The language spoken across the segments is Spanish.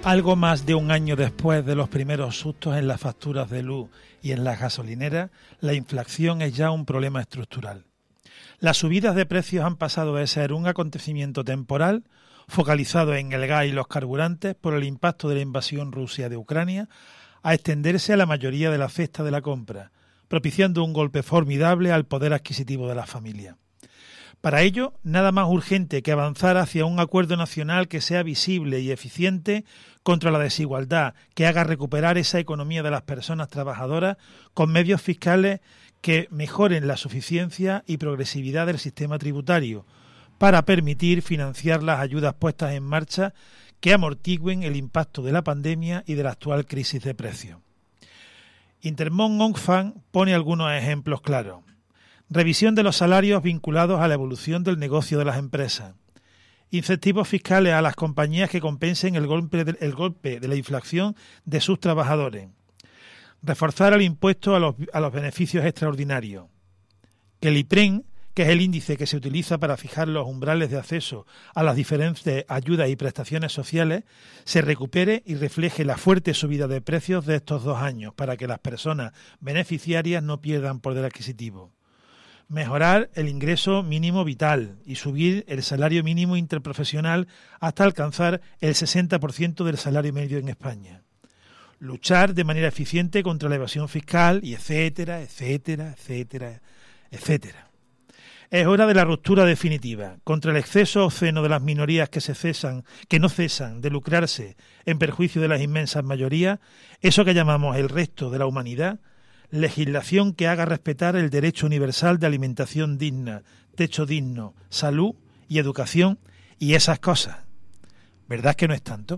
Algo más de un año después de los primeros sustos en las facturas de luz y en las gasolineras, la inflación es ya un problema estructural. Las subidas de precios han pasado de ser un acontecimiento temporal, focalizado en el gas y los carburantes por el impacto de la invasión rusa de Ucrania, a extenderse a la mayoría de la cesta de la compra, propiciando un golpe formidable al poder adquisitivo de las familias. Para ello, nada más urgente que avanzar hacia un acuerdo nacional que sea visible y eficiente contra la desigualdad, que haga recuperar esa economía de las personas trabajadoras con medios fiscales que mejoren la suficiencia y progresividad del sistema tributario, para permitir financiar las ayudas puestas en marcha que amortigüen el impacto de la pandemia y de la actual crisis de precios. Intermón Oxfam pone algunos ejemplos claros. Revisión de los salarios vinculados a la evolución del negocio de las empresas. Incentivos fiscales a las compañías que compensen el golpe de la inflación de sus trabajadores. Reforzar el impuesto a los beneficios extraordinarios. Que el IPREM, que es el índice que se utiliza para fijar los umbrales de acceso a las diferentes ayudas y prestaciones sociales, se recupere y refleje la fuerte subida de precios de estos 2 años para que las personas beneficiarias no pierdan poder adquisitivo. Mejorar el ingreso mínimo vital y subir el salario mínimo interprofesional hasta alcanzar el 60% del salario medio en España. Luchar de manera eficiente contra la evasión fiscal y etcétera, etcétera, etcétera, etcétera. Es hora de la ruptura definitiva contra el exceso obsceno de las minorías que no cesan de lucrarse en perjuicio de las inmensas mayorías, eso que llamamos el resto de la humanidad. Legislación que haga respetar el derecho universal de alimentación digna, techo digno, salud y educación y esas cosas. ¿Verdad que no es tanto?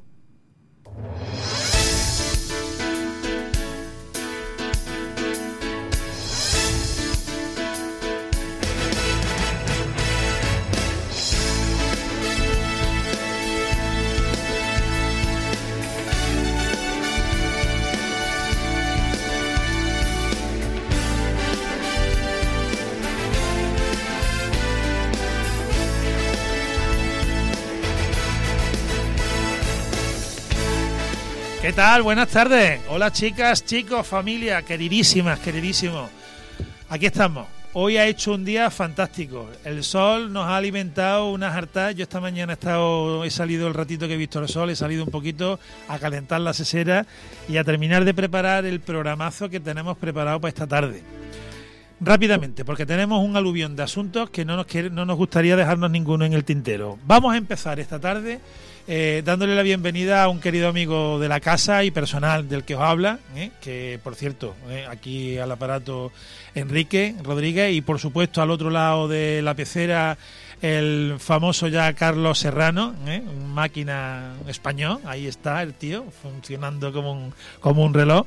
¿Qué tal? Buenas tardes. Hola chicas, chicos, familia, queridísimas, queridísimos. Aquí estamos. Hoy ha hecho un día fantástico. El sol nos ha alimentado unas hartas. Yo esta mañana he salido el ratito que he visto el sol, he salido un poquito a calentar la sesera y a terminar de preparar el programazo que tenemos preparado para esta tarde. Rápidamente, porque tenemos un aluvión de asuntos que no nos gustaría dejarnos ninguno en el tintero. Vamos a empezar esta tarde dándole la bienvenida a un querido amigo de la casa y personal del que os habla, que por cierto, aquí al aparato Enrique Rodríguez y por supuesto al otro lado de la pecera el famoso ya Carlos Serrano, un máquina español, ahí está el tío, funcionando como un reloj.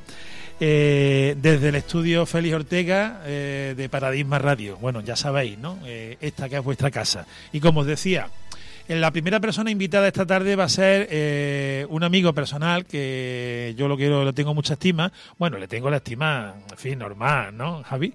Desde el estudio Félix Ortega de Paradigma Radio. Bueno, ya sabéis, ¿no? Esta que es vuestra casa. Y como os decía, la primera persona invitada esta tarde va a ser un amigo personal que yo le tengo mucha estima. Bueno, le tengo la estima, en fin, normal, ¿no, Javi?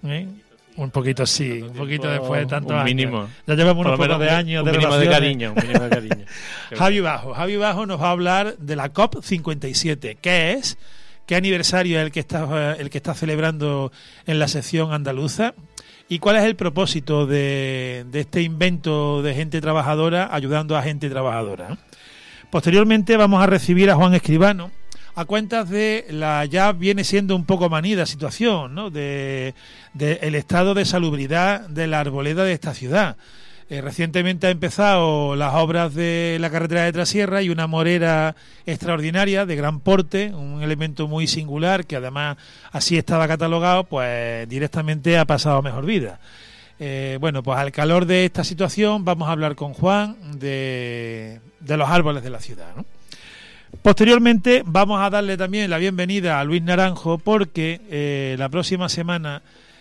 Un poquito así, un poquito después de tantos años. Mínimo. Ya llevamos unos pocos de años de relaciones. Un mínimo de cariño. Javi Bajo nos va a hablar de la COP57. ¿Qué es? ¿Qué aniversario es el que está celebrando en la sección andaluza? ¿Y cuál es el propósito de este invento de gente trabajadora ayudando a gente trabajadora? Posteriormente vamos a recibir a Juan Escribano a cuentas de la ya viene siendo un poco manida situación, ¿no? de el estado de salubridad de la arboleda de esta ciudad. Recientemente ha empezado las obras de la carretera de Trasierra y una morera extraordinaria de gran porte, un elemento muy singular que además así estaba catalogado, pues directamente ha pasado a mejor vida. Bueno, pues al calor de esta situación vamos a hablar con Juan de los árboles de la ciudad, ¿no? Posteriormente vamos a darle también la bienvenida a Luis Naranjo porque la próxima semana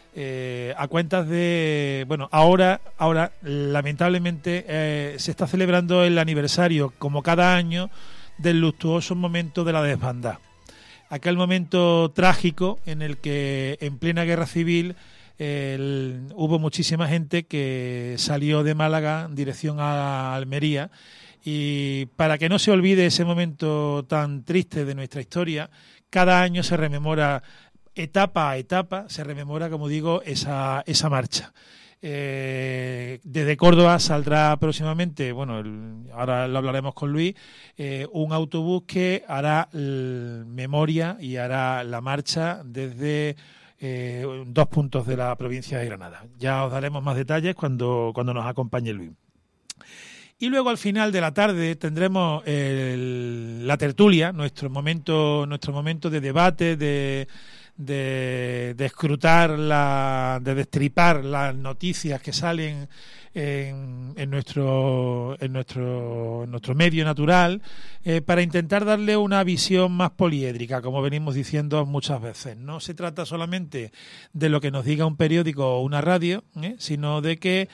a cuentas de, bueno, ahora lamentablemente se está celebrando el aniversario, como cada año, del luctuoso momento de la desbandada. Aquel momento trágico en el que en plena guerra civil hubo muchísima gente que salió de Málaga en dirección a Almería Y para que no se olvide ese momento tan triste de nuestra historia, cada año se rememora, etapa a etapa, se rememora, como digo, esa marcha. Desde Córdoba saldrá próximamente, bueno, ahora lo hablaremos con Luis, un autobús que hará memoria y hará la marcha desde 2 puntos de la provincia de Granada. Ya os daremos más detalles cuando nos acompañe Luis. Y luego al final de la tarde tendremos la tertulia, nuestro momento de debate, de escrutar, de destripar las noticias que salen en nuestro medio natural, para intentar darle una visión más poliédrica, como venimos diciendo muchas veces. No se trata solamente de lo que nos diga un periódico o una radio, sino de que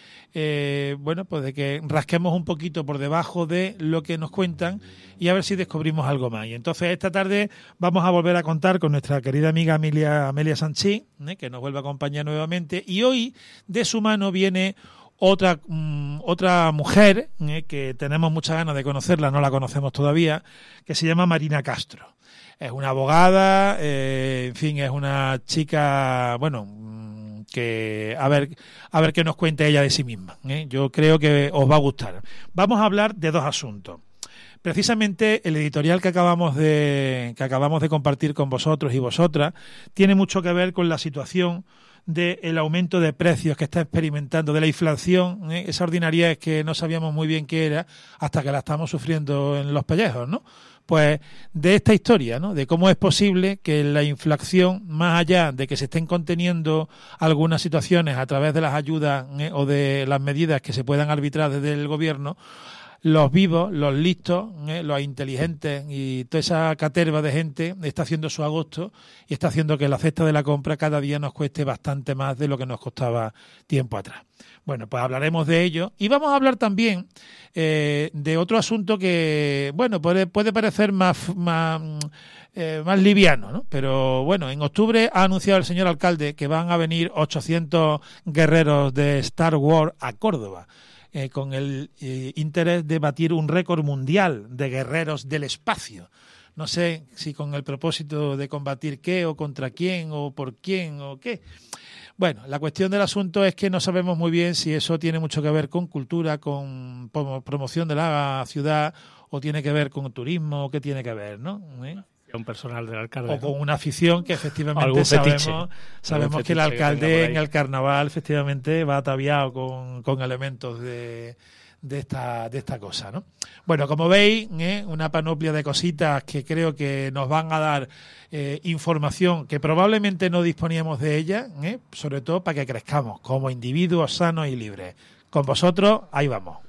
de que rasquemos un poquito por debajo de lo que nos cuentan y a ver si descubrimos algo más. Y entonces esta tarde vamos a volver a contar con nuestra querida amiga Amelia Sanchís, que nos vuelve a acompañar nuevamente, y hoy de su mano viene otra mujer, que tenemos muchas ganas de conocerla, no la conocemos todavía, que se llama Marina Castro. Es una abogada, en fin, es una chica, que a ver qué nos cuenta ella de sí misma. Yo creo que os va a gustar. Vamos a hablar de 2 asuntos. Precisamente el editorial que acabamos de compartir con vosotros y vosotras tiene mucho que ver con la situación del aumento de precios que está experimentando, de la inflación, esa ordinariedad que no sabíamos muy bien qué era hasta que la estamos sufriendo en los pellejos, ¿no? Pues de esta historia, ¿no? De cómo es posible que la inflación, más allá de que se estén conteniendo algunas situaciones a través de las ayudas o de las medidas que se puedan arbitrar desde el gobierno, los vivos, los listos, los inteligentes y toda esa caterva de gente está haciendo su agosto y está haciendo que la cesta de la compra cada día nos cueste bastante más de lo que nos costaba tiempo atrás. Bueno, pues hablaremos de ello y vamos a hablar también de otro asunto que, puede parecer más liviano, ¿no? Pero bueno, en octubre ha anunciado el señor alcalde que van a venir 800 guerreros de Star Wars a Córdoba. Con el interés de batir un récord mundial de guerreros del espacio. No sé si con el propósito de combatir qué o contra quién o por quién o qué. Bueno, la cuestión del asunto es que no sabemos muy bien si eso tiene mucho que ver con cultura, con promoción de la ciudad, o tiene que ver con turismo, o qué tiene que ver, ¿no? Un personal del alcalde, o con una afición que efectivamente sabemos que el alcalde en el carnaval efectivamente va ataviado con elementos de esta cosa, ¿no? Bueno, como veis, una panoplia de cositas que creo que nos van a dar información que probablemente no disponíamos de ella, sobre todo para que crezcamos como individuos sanos y libres. Con vosotros, ahí vamos.